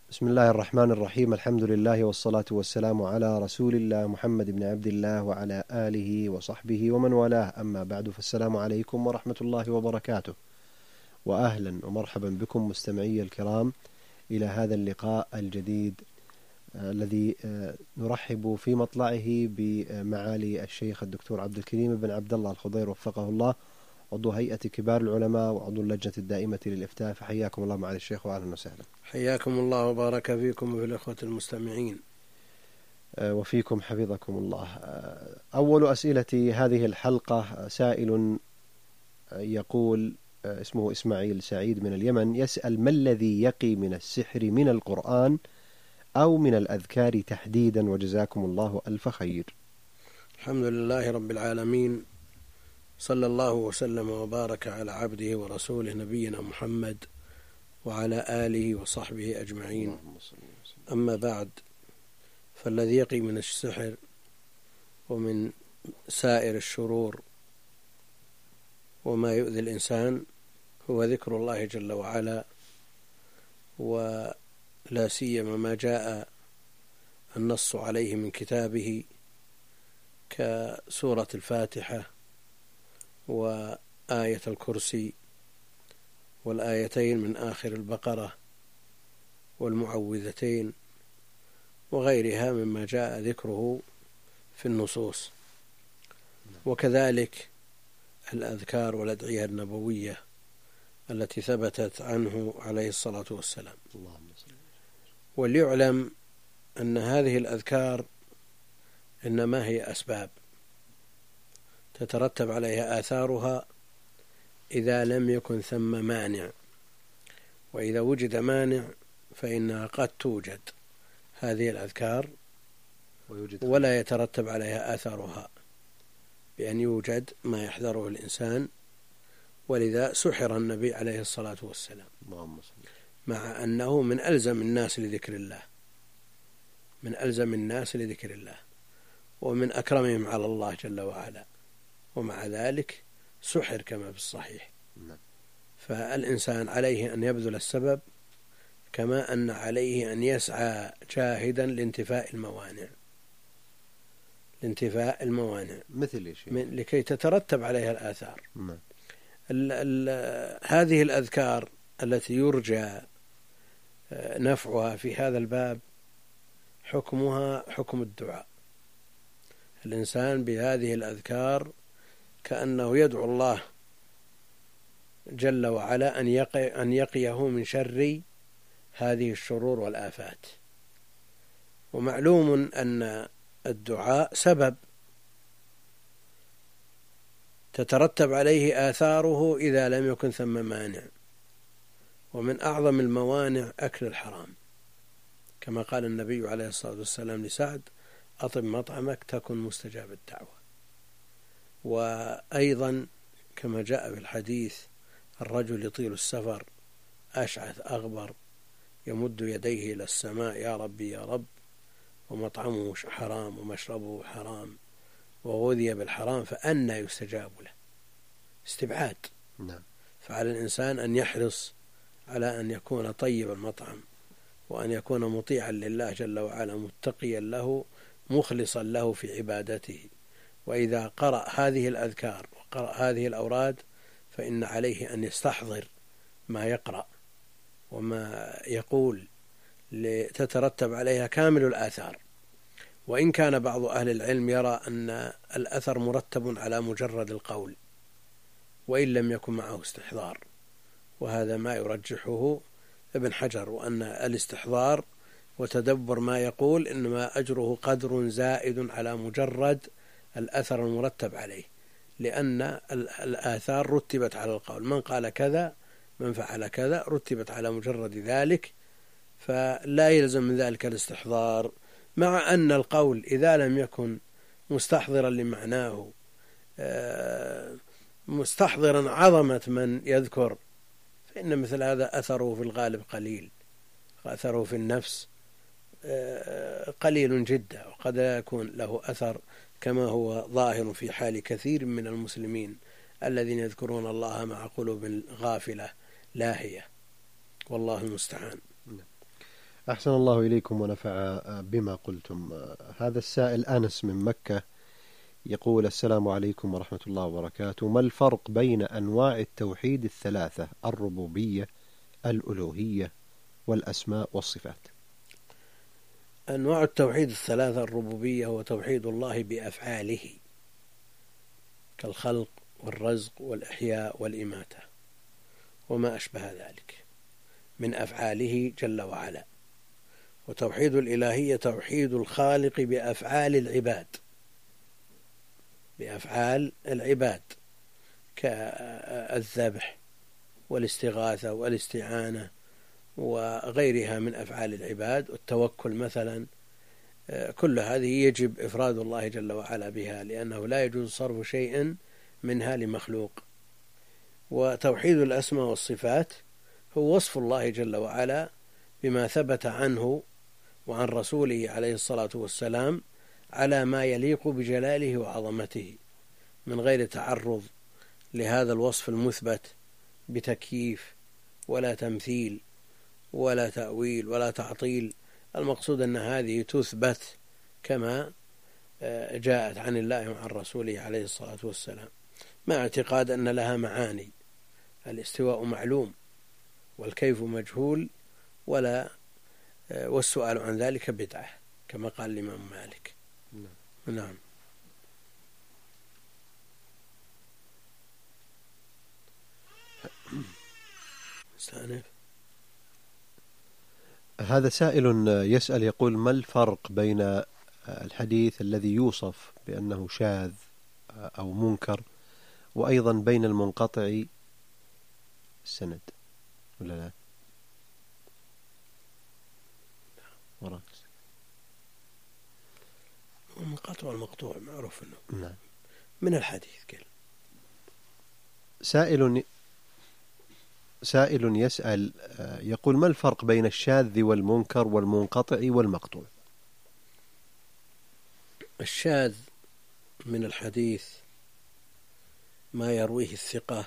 بسم الله الرحمن الرحيم. الحمد لله والصلاة والسلام على رسول الله محمد بن عبد الله وعلى آله وصحبه ومن والاه، أما بعد، فالسلام عليكم ورحمة الله وبركاته، وأهلا ومرحبا بكم مستمعي الكرام إلى هذا اللقاء الجديد الذي نرحب في مطلعه بمعالي الشيخ الدكتور عبد الكريم بن عبد الله الخضير وفقه الله، عضو هيئة كبار العلماء وعضو اللجنة الدائمة للإفتاء. فحياكم الله معالي الشيخ وأهلا وسهلا. حياكم الله وبارك فيكم وفي الأخوة المستمعين. وفيكم حفظكم الله. أول أسئلة هذه الحلقة سائل يقول، اسمه إسماعيل سعيد من اليمن، يسأل: ما الذي يقي من السحر من القرآن أو من الأذكار تحديدا؟ وجزاكم الله ألف خير. الحمد لله رب العالمين، صلى الله وسلم وبارك على عبده ورسوله نبينا محمد وعلى آله وصحبه أجمعين. أما بعد، فالذي يقي من السحر ومن سائر الشرور وما يؤذي الإنسان هو ذكر الله جل وعلا، ولا سيما ما جاء النص عليه من كتابه كسورة الفاتحة وآية الكرسي والآيتين من آخر البقرة والمعوذتين وغيرها مما جاء ذكره في النصوص، وكذلك الأذكار والأدعية النبوية التي ثبتت عنه عليه الصلاة والسلام. وليعلم أن هذه الأذكار إنما هي أسباب تترتب عليها آثارها إذا لم يكن ثم مانع، وإذا وجد مانع فإنها قد توجد هذه الأذكار ولا يترتب عليها آثارها بأن يوجد ما يحذره الإنسان. ولذا سحر النبي عليه الصلاة والسلام، مع أنه من ألزم الناس لذكر الله، من ألزم الناس لذكر الله ومن أكرمهم على الله جل وعلا، ومع ذلك سحر كما في الصحيح. فالإنسان عليه أن يبذل السبب، كما أن عليه أن يسعى جاهدا لانتفاء الموانع مثل لكي تترتب عليها الآثار. هذه الأذكار التي يرجى نفعها في هذا الباب حكمها حكم الدعاء. الإنسان بهذه الأذكار كأنه يدعو الله جل وعلا أن يقيه من شر هذه الشرور والآفات. ومعلوم أن الدعاء سبب تترتب عليه آثاره إذا لم يكن ثم مانع، ومن أعظم الموانع أكل الحرام، كما قال النبي عليه الصلاة والسلام لسعد: أطب مطعمك تكن مستجاب الدعوة. وأيضا كما جاء في الحديث: الرجل يطيل السفر أشعث أغبر يمد يديه إلى السماء: يا ربي يا رب، ومطعمه حرام ومشربه حرام وغذي بالحرام، فأنى يستجاب له؟ استبعاد. فعلى الإنسان أن يحرص على أن يكون طيب المطعم، وأن يكون مطيعا لله جل وعلا، متقيا له، مخلصا له في عبادته. وإذا قرأ هذه الأذكار وقرأ هذه الأوراد فإن عليه أن يستحضر ما يقرأ وما يقول لتترتب عليها كامل الآثار. وإن كان بعض أهل العلم يرى أن الأثر مرتب على مجرد القول وإن لم يكن معه استحضار، وهذا ما يرجحه ابن حجر، وأن الاستحضار وتدبر ما يقول إنما أجره قدر زائد على مجرد الأثر المرتب عليه، لأن الآثار رتبت على القول، من قال كذا من فعل كذا رتبت على مجرد ذلك، فلا يلزم من ذلك الاستحضار. مع أن القول إذا لم يكن مستحضرا لمعناه، مستحضرا عظمة من يذكر، فإن مثل هذا أثره في الغالب قليل، أثره في النفس قليل جدا، وقد لا يكون له أثر كما هو ظاهر في حال كثير من المسلمين الذين يذكرون الله مع قلوب غافلة لاهية، والله المستعان. أحسن الله إليكم ونفع بما قلتم. هذا السائل أنس من مكة يقول: السلام عليكم ورحمة الله وبركاته، ما الفرق بين أنواع التوحيد الثلاثة: الربوبية، الألوهية، والأسماء والصفات؟ أنواع التوحيد الثلاثة: الربوبية هو توحيد الله بأفعاله كالخلق والرزق والإحياء والإماتة وما أشبه ذلك من أفعاله جل وعلا. وتوحيد الإلهية توحيد الخالق بأفعال العباد، بأفعال العباد كالذبح والاستغاثة والاستعانة وغيرها من أفعال العباد، والتوكل مثلا. كل هذه يجب إفراد الله جل وعلا بها، لأنه لا يجوز صرف شيء منها لمخلوق. وتوحيد الأسماء والصفات هو وصف الله جل وعلا بما ثبت عنه وعن رسوله عليه الصلاة والسلام على ما يليق بجلاله وعظمته، من غير تعرض لهذا الوصف المثبت بتكييف ولا تمثيل ولا تأويل ولا تعطيل. المقصود أن هذه تثبت كما جاءت عن الله وعن رسوله عليه الصلاة والسلام، مع اعتقاد أن لها معاني. الاستواء معلوم والكيف مجهول، والسؤال عن ذلك بدعة كما قال الإمام مالك. نعم. استأنف. هذا سائل يسأل يقول: ما الفرق بين الحديث الذي يوصف بأنه شاذ أو منكر، وأيضا بين المنقطع السند ولا لا؟ وراك المنقطع والمقطوع معروف أنه نعم من الحديث كله. سائل يسأل يقول: ما الفرق بين الشاذ والمنكر والمنقطع والمقطوع؟ الشاذ من الحديث ما يرويه الثقة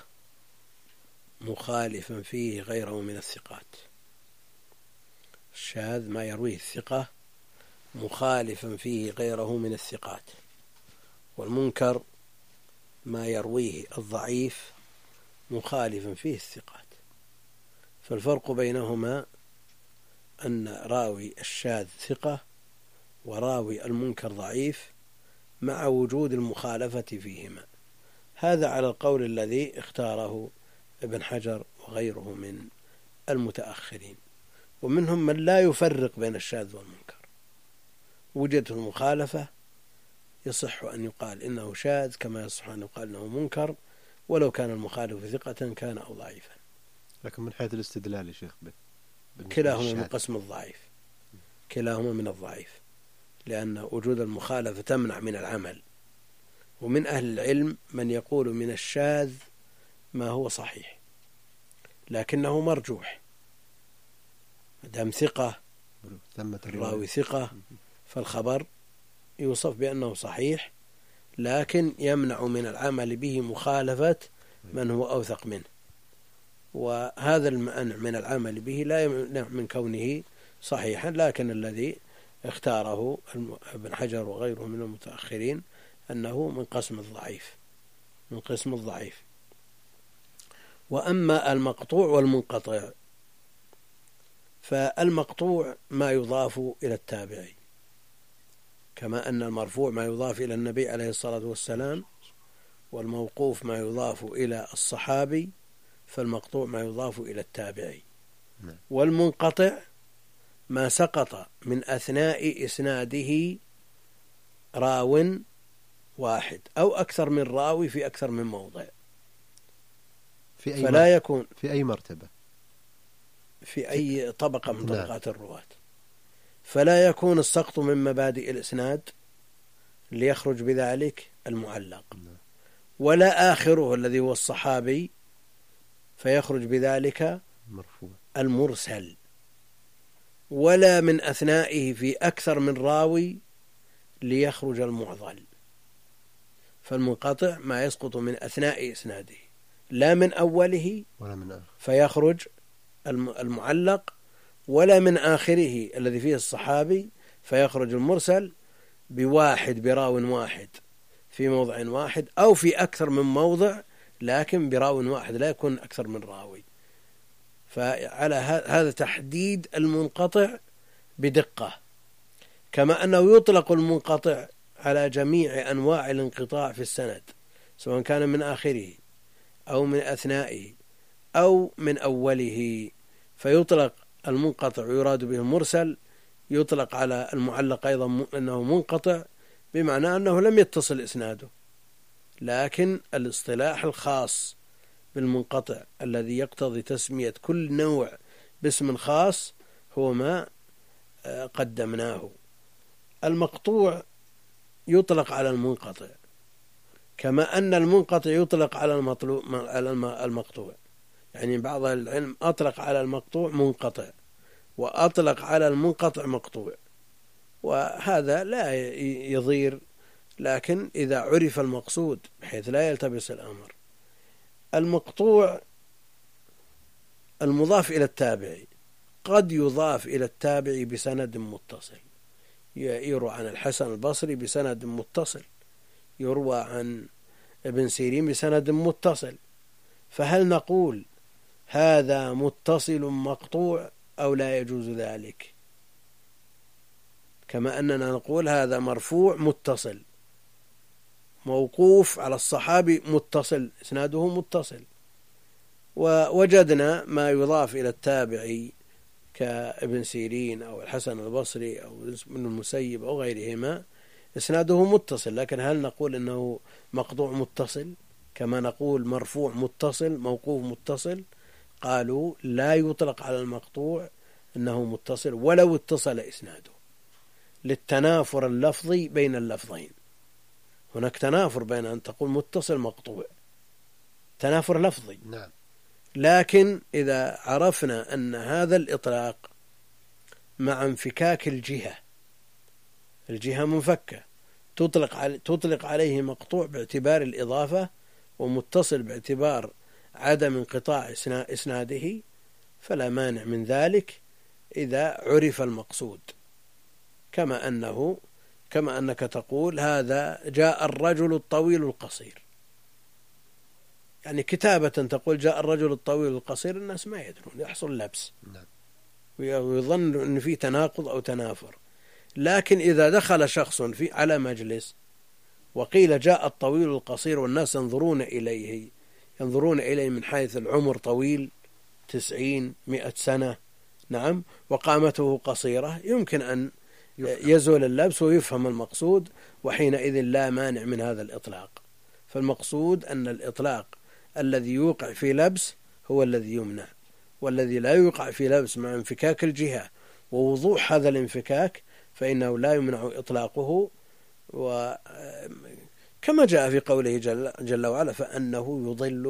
مخالفا فيه غيره من الثقات. الشاذ ما يرويه الثقة مخالفا فيه غيره من الثقات. والمنكر ما يرويه الضعيف مخالفا فيه الثقات. فالفرق بينهما أن راوي الشاذ ثقة وراوي المنكر ضعيف مع وجود المخالفة فيهما. هذا على القول الذي اختاره ابن حجر وغيره من المتأخرين. ومنهم من لا يفرق بين الشاذ والمنكر، وجدت المخالفة يصح أن يقال إنه شاذ كما يصح أن يقال إنه منكر، ولو كان المخالف ثقة كان أو ضعيفا. لكن من حيث الاستدلال يا شيخ كلاهما من قسم الضعيف، كلاهما من الضعيف، لأن وجود المخالفة تمنع من العمل. ومن أهل العلم من يقول من الشاذ ما هو صحيح لكنه مرجوح، دام ثقة الراوي ثقة فالخبر يوصف بأنه صحيح، لكن يمنع من العمل به مخالفة من هو أوثق منه. وهذا المنع من العمل به لا يمنع من كونه صحيحا، لكن الذي اختاره ابن حجر وغيره من المتأخرين أنه من قسم الضعيف، من قسم الضعيف. وأما المقطوع والمنقطع، فالمقطوع ما يضاف إلى التابعي، كما أن المرفوع ما يضاف إلى النبي عليه الصلاة والسلام، والموقوف ما يضاف إلى الصحابي، فالمقطوع ما يضاف إلى التابعي. والمنقطع ما سقط من أثناء إسناده راو واحد أو أكثر من راوي في أكثر من موضع، فلا يكون في أي مرتبة، في أي طبقة من طبقات الرواة، فلا يكون السقط من مبادئ الإسناد ليخرج بذلك المعلق، ولا آخره الذي هو الصحابي فيخرج بذلك المرسل، ولا من أثنائه في أكثر من راوي ليخرج المعضل. فالمنقطع ما يسقط من أثناء إسناده لا من أوله ولا من آخر فيخرج المعلق، ولا من آخره الذي فيه الصحابي، فيخرج المرسل بواحد براو واحد في موضع واحد أو في أكثر من موضع، لكن براو واحد لا يكون أكثر من راوي. فعلى هذا تحديد المنقطع بدقة. كما أنه يطلق المنقطع على جميع أنواع الانقطاع في السند، سواء كان من آخره أو من أثنائه أو من أوله، فيطلق المنقطع ويراد به المرسل. يطلق على المعلق أيضا أنه منقطع، بمعنى أنه لم يتصل إسناده. لكن الاصطلاح الخاص بالمنقطع الذي يقتضي تسمية كل نوع باسم خاص هو ما قدمناه. المقطوع يطلق على المنقطع، كما أن المنقطع يطلق على المقطوع. يعني بعض العلم أطلق على المقطوع منقطع وأطلق على المنقطع مقطوع، وهذا لا يضير، لكن إذا عرف المقصود بحيث لا يلتبس الأمر. المقطوع المضاف إلى التابعي قد يضاف إلى التابعي بسند متصل، يروى عن الحسن البصري بسند متصل، يروى عن ابن سيرين بسند متصل، فهل نقول هذا متصل مقطوع أو لا يجوز ذلك؟ كما أننا نقول هذا مرفوع متصل، موقوف على الصحابي متصل، إسناده متصل. ووجدنا ما يضاف إلى التابعي كابن سيرين أو الحسن البصري أو ابن المسيب أو غيرهما إسناده متصل، لكن هل نقول إنه مقطوع متصل كما نقول مرفوع متصل موقوف متصل؟ قالوا لا يطلق على المقطوع إنه متصل ولو اتصل إسناده، للتنافر اللفظي بين اللفظين. هناك تنافر بين أن تقول متصل مقطوع، تنافر لفظي. نعم. لكن إذا عرفنا أن هذا الإطلاق مع انفكاك الجهة منفكة، تطلق عليه مقطوع باعتبار الإضافة ومتصل باعتبار عدم انقطاع إسناده، فلا مانع من ذلك إذا عرف المقصود. كما أنك تقول هذا جاء الرجل الطويل القصير، يعني كتابة تقول جاء الرجل الطويل القصير، الناس ما يدرون، يحصل لبس ويظن أن في تناقض أو تنافر. لكن إذا دخل شخص على مجلس وقيل جاء الطويل القصير والناس ينظرون إليه من حيث العمر طويل 90-100 سنة، نعم، وقامته قصيرة، يمكن أن يزول اللبس ويفهم المقصود، وحينئذ لا مانع من هذا الإطلاق. فالمقصود أن الإطلاق الذي يوقع في لبس هو الذي يمنع، والذي لا يوقع في لبس مع انفكاك الجهة ووضوح هذا الانفكاك فإنه لا يمنع إطلاقه. وكما جاء في قوله جل وعلا فأنه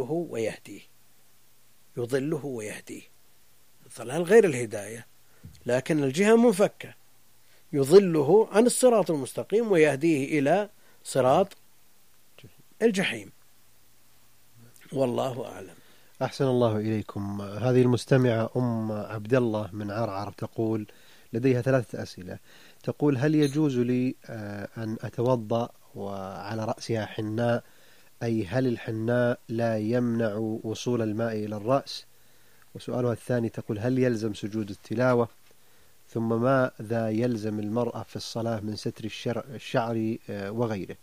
يضله ويهديه، الضلال غير الهداية، لكن الجهة منفكة، يضله عن الصراط المستقيم ويهديه إلى صراط الجحيم، والله أعلم. أحسن الله إليكم. هذه المستمعة أم عبد الله من عرعر تقول لديها 3 أسئلة. تقول هل يجوز لي أن أتوضأ وعلى رأسها حناء، أي هل الحناء لا يمنع وصول الماء إلى الرأس؟ وسؤالها الثاني تقول هل يلزم سجود التلاوة؟ ثم ماذا يلزم المرأة في الصلاة من ستر الشعر وغيره؟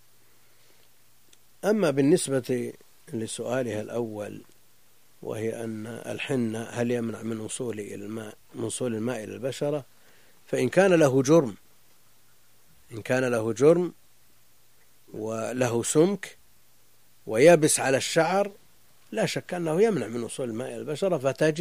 أما بالنسبة لسؤالها الأول وهي أن الحنة هل يمنع من وصول الماء إلى البشرة، فإن كان له جرم وله سمك ويابس على الشعر لا شك أنه يمنع من وصول الماء إلى البشرة،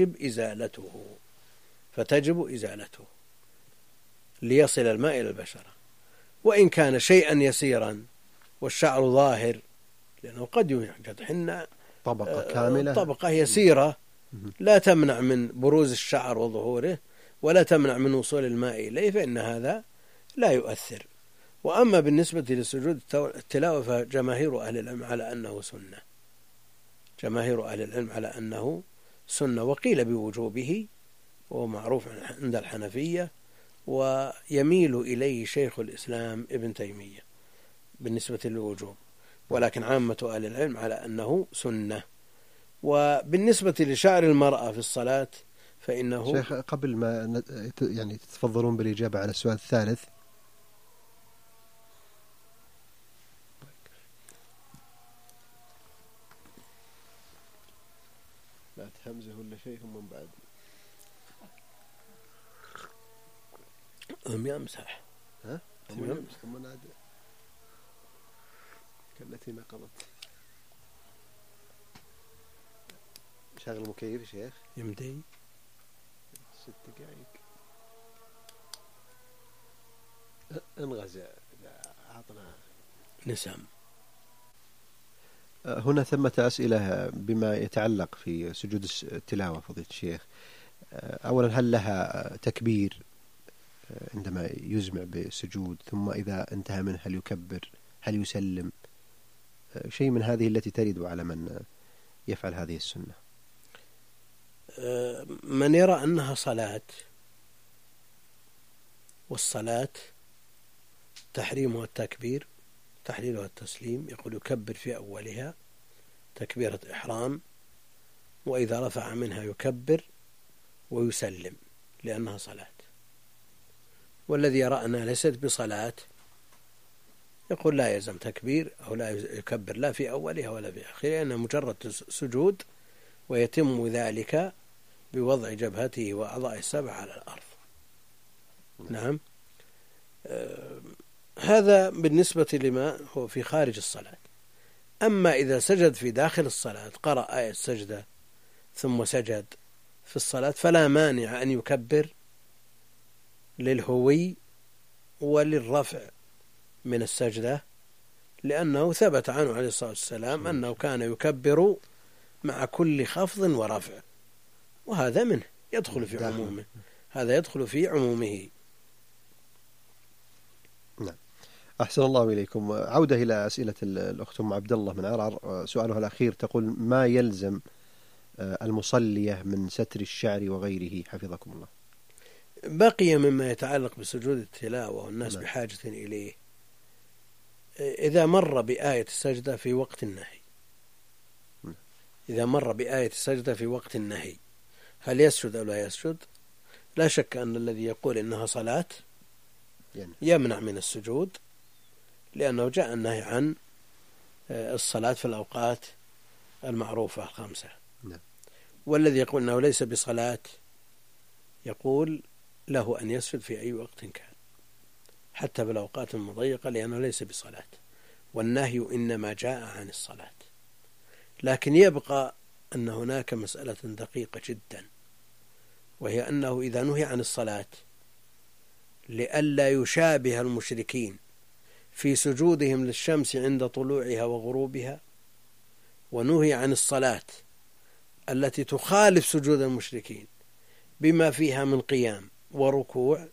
فتجب إزالته ليصل الماء إلى البشرة. وإن كان شيئا يسيرا والشعر ظاهر، لأنه قد يوجد حنة طبقة كاملة، طبقة يسيرة لا تمنع من بروز الشعر وظهوره ولا تمنع من وصول الماء إليه، فإن هذا لا يؤثر. وأما بالنسبة لسجود التلاوة فجماهير أهل العلم على أنه سنة، وقيل بوجوبه وهو معروف عند الحنفية، ويميل إليه شيخ الإسلام ابن تيمية بالنسبة للوجوب، ولكن عامة أهل العلم على أنه سنة. وبالنسبة لشعر المرأة في الصلاة فإنه شيخ قبل ما يعني تتفضلون بالإجابة على السؤال الثالث، لا تهمزه ولا شيء هم من بعد هم يمسح هم يمسح ثم نادى كالتي نقضت. شغل المكيف يا شيخ يمدي 6 دقائق انغزى عطنا نسم. هنا ثمة أسئلة بما يتعلق في سجود التلاوة فضيلة الشيخ. أولا، هل لها تكبير عندما يزمع بالسجود؟ ثم إذا انتهى منه هل يكبر؟ هل يسلم؟ شيء من هذه التي ترد على من يفعل هذه السنة. من يرى أنها صلاة، والصلاة تحريمها التكبير تحليلها التسليم، يقول يكبر في أولها تكبيرة إحرام، وإذا رفع منها يكبر ويسلم لأنها صلاة. والذي يرى أنها ليست بصلاة يقول لا يلزم تكبير أو لا يكبر لا في أولها ولا في آخرها، لأنها مجرد سجود، ويتم ذلك بوضع جبهته وأعضائه السبع على الأرض. نعم. هذا بالنسبة لما هو في خارج الصلاة. أما إذا سجد في داخل الصلاة، قرأ آية السجدة ثم سجد في الصلاة، فلا مانع أن يكبر للهوي وللرفع من السجدة، لأنه ثبت عنه عليه الصلاة والسلام أنه كان يكبر مع كل خفض ورفع، وهذا منه يدخل في عمومه، هذا يدخل في عمومه. نعم. أحسن الله إليكم. عودة إلى أسئلة الأخت أم عبد الله من عرعر، سؤالها الأخير تقول: ما يلزم المصلية من ستر الشعر وغيره حفظكم الله؟ بقي مما يتعلق بسجود التلاوة والناس نعم. بحاجة إليه، إذا مر بآية السجدة في وقت النهي، إذا مر بآية السجدة في وقت النهي هل يسجد أو لا يسجد؟ لا شك أن الذي يقول إنها صلاة يمنع من السجود، لأنه جاء النهي عن الصلاة في الأوقات المعروفة الخمسة. والذي يقول أنه ليس بصلاة يقول له أن يسجد في أي وقت كان، حتى بالأوقات المضيقة، لأنه ليس بصلاة، والنهي إنما جاء عن الصلاة. لكن يبقى أن هناك مسألة دقيقة جدا، وهي أنه إذا نهي عن الصلاة لئلا يشابه المشركين في سجودهم للشمس عند طلوعها وغروبها، ونهي عن الصلاة التي تخالف سجود المشركين بما فيها من قيام وركوع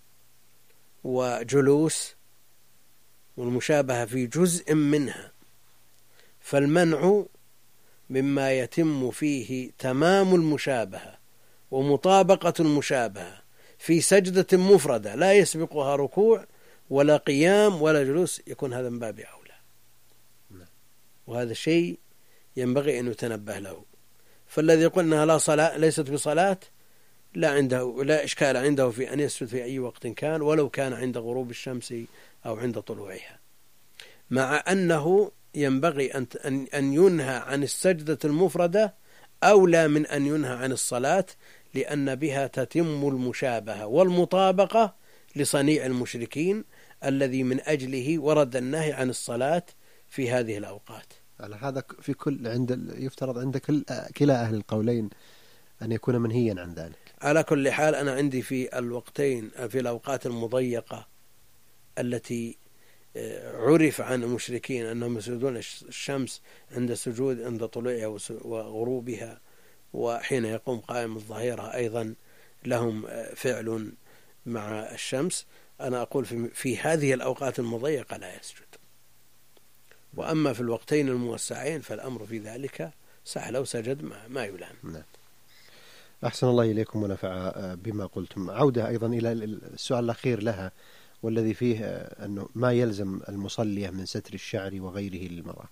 وجلوس والمشابهة في جزء منها، فالمنع مما يتم فيه تمام المشابهة ومطابقة المشابهة في سجدة مفردة لا يسبقها ركوع ولا قيام ولا جلوس، يكون هذا من باب أولى. وهذا شيء ينبغي أن يتنبه له. فالذي يقول أنها لا صلاة ليست بصلاة لا إشكال عنده في أن يسجد في أي وقت كان، ولو كان عند غروب الشمس أو عند طلوعها، مع أنه ينبغي أن ينهى عن السجدة المفردة أولى من أن ينهى عن الصلاة، لأن بها تتم المشابهة والمطابقة لصنيع المشركين الذي من أجله ورد النهي عن الصلاة في هذه الأوقات. على هذا في كل يفترض عند كلا أهل القولين أن يكون منهيا عن ذلك. على كل حال أنا عندي في الوقتين، في الأوقات المضيقة التي عرف عن المشركين أنهم يسجدون الشمس عند سجود عند طلوعها وغروبها، وحين يقوم قائم الظهيرة أيضا لهم فعل مع الشمس، أنا أقول في هذه الأوقات المضيقة لا يسجد. وأما في الوقتين الموسعين فالأمر في ذلك سهل، لو سجد ما يلام. أحسن الله إليكم ونفع بما قلتم. عودة أيضا إلى السؤال الأخير لها، والذي فيه أنه ما يلزم المصلية من ستر الشعر وغيره للمرأة.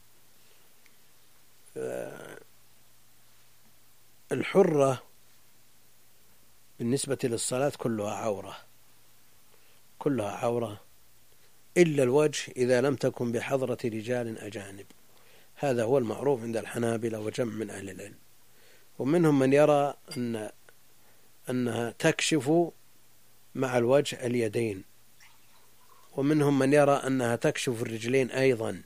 الحرة بالنسبة للصلاة كلها عورة، كلها عورة إلا الوجه إذا لم تكن بحضرة رجال أجانب. هذا هو المعروف عند الحنابلة وجمع من أهل العلم، ومنهم من يرى أنها تكشف مع الوجه اليدين، ومنهم من يرى أنها تكشف الرجلين أيضا،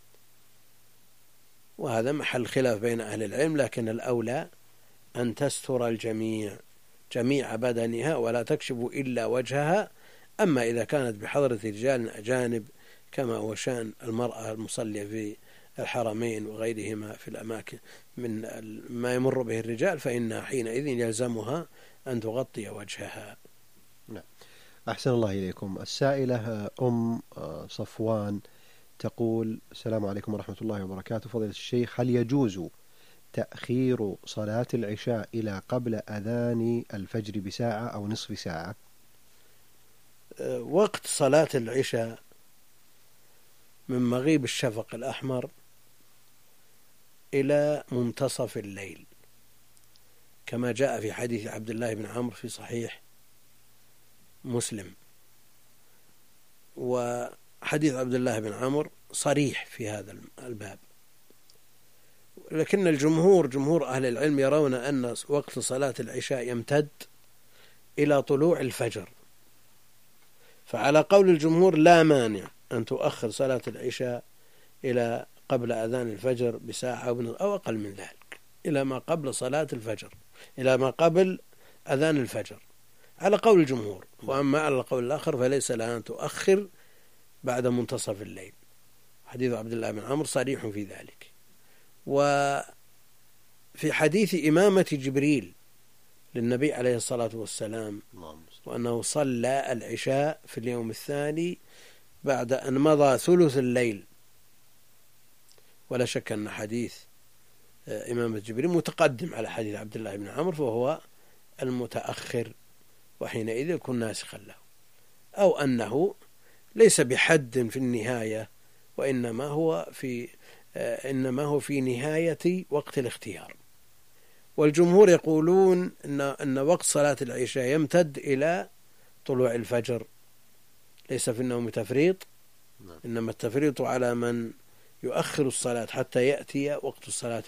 وهذا محل خلاف بين أهل العلم، لكن الأولى أن تستر الجميع جميع بدنها ولا تكشف إلا وجهها. أما إذا كانت بحضرة رجال أجانب كما هو شأن المرأة المصلية في الحرمين وغيرهما في الأماكن من ما يمر به الرجال، فإنها حينئذ يلزمها أن تغطي وجهها. نعم. أحسن الله إليكم. السائلة أم صفوان تقول: السلام عليكم ورحمة الله وبركاته، فضيلة الشيخ، هل يجوز تأخير صلاة العشاء إلى قبل أذان الفجر بساعة أو نصف ساعة؟ وقت صلاة العشاء من مغيب الشفق الأحمر إلى منتصف الليل، كما جاء في حديث عبد الله بن عمرو في صحيح مسلم. وحديث عبد الله بن عمرو صريح في هذا الباب، لكن جمهور أهل العلم يرون أن وقت صلاة العشاء يمتد إلى طلوع الفجر، فعلى قول الجمهور لا مانع أن تؤخر صلاة العشاء إلى قبل أذان الفجر بساعة أو أقل من ذلك، إلى ما قبل صلاة الفجر، إلى ما قبل أذان الفجر على قول الجمهور. وأما على القول الآخر فليس لها أن تؤخر بعد منتصف الليل. حديث عبد الله بن عمرو صريح في ذلك. وفي حديث إمامة جبريل للنبي عليه الصلاة والسلام وأنه صلى العشاء في اليوم الثاني بعد أن مضى ثلث الليل، ولا شك أن حديث إمامة جبريل متقدم على حديث عبد الله بن عمرو، فهو المتأخر، وحينئذ يكون ناسخا له، أو أنه ليس بحد في النهاية، وإنما هو في نهاية وقت الاختيار. والجمهور يقولون أن وقت صلاة العشاء يمتد إلى طلوع الفجر، ليس في النوم تفريط، إنما التفريط على من يؤخر الصلاة حتى يأتي وقت الصلاة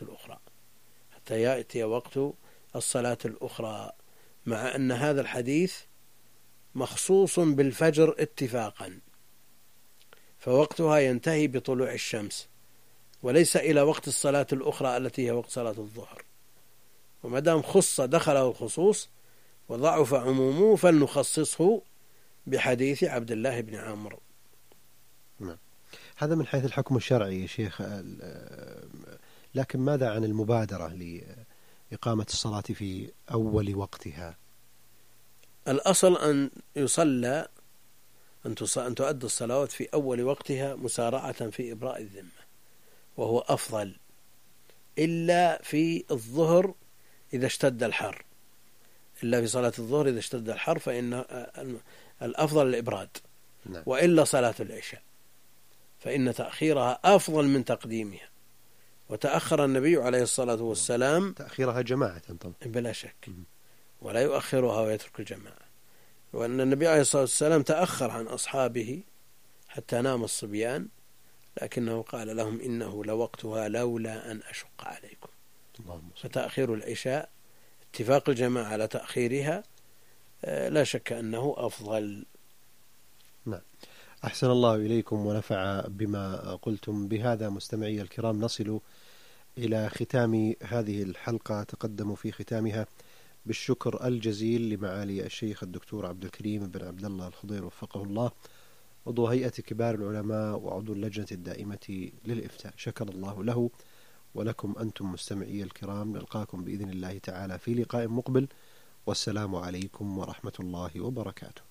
الأخرى، مع أن هذا الحديث مخصوص بالفجر اتفاقا، فوقتها ينتهي بطلوع الشمس وليس إلى وقت الصلاة الأخرى التي هي وقت صلاة الظهر. وما دام دخله الخصوص وضعف عمومه فلنخصصه بحديث عبد الله بن عمرو. هذا من حيث الحكم الشرعي يا شيخ، لكن ماذا عن المبادرة لإقامة الصلاة في أول وقتها؟ الأصل أن تؤدى الصلوات في أول وقتها مسارعة في إبراء الذمة، وهو أفضل، إلا في الظهر إذا اشتد الحر، إلا في صلاة الظهر إذا اشتد الحر فإن الأفضل الإبراد. وإلا صلاة العشاء فإن تأخيرها أفضل من تقديمها، وتأخر النبي عليه الصلاة والسلام تأخيرها جماعة طبعا بلا شك، ولا يؤخرها ويترك الجماعة. وأن النبي عليه الصلاة والسلام تأخر عن أصحابه حتى نام الصبيان، لكنه قال لهم: إنه لوقتها لولا أن أشق عليكم. فتأخير العشاء اتفاق الجماعة على تأخيرها لا شك أنه أفضل. نعم. أحسن الله إليكم ونفع بما قلتم. بهذا مستمعي الكرام نصل إلى ختام هذه الحلقة. تقدم في ختامها بالشكر الجزيل لمعالي الشيخ الدكتور عبد الكريم بن عبد الله الخضير وفقه الله، عضو هيئة كبار العلماء وعضو اللجنة الدائمة للإفتاء. شكر الله له ولكم أنتم مستمعي الكرام. نلقاكم بإذن الله تعالى في لقاء مقبل، والسلام عليكم ورحمة الله وبركاته.